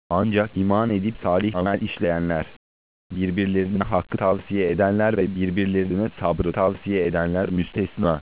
Ancak iman edip salih amel işleyenler, birbirlerine hakkı tavsiye edenler ve birbirlerine sabrı tavsiye edenler müstesna.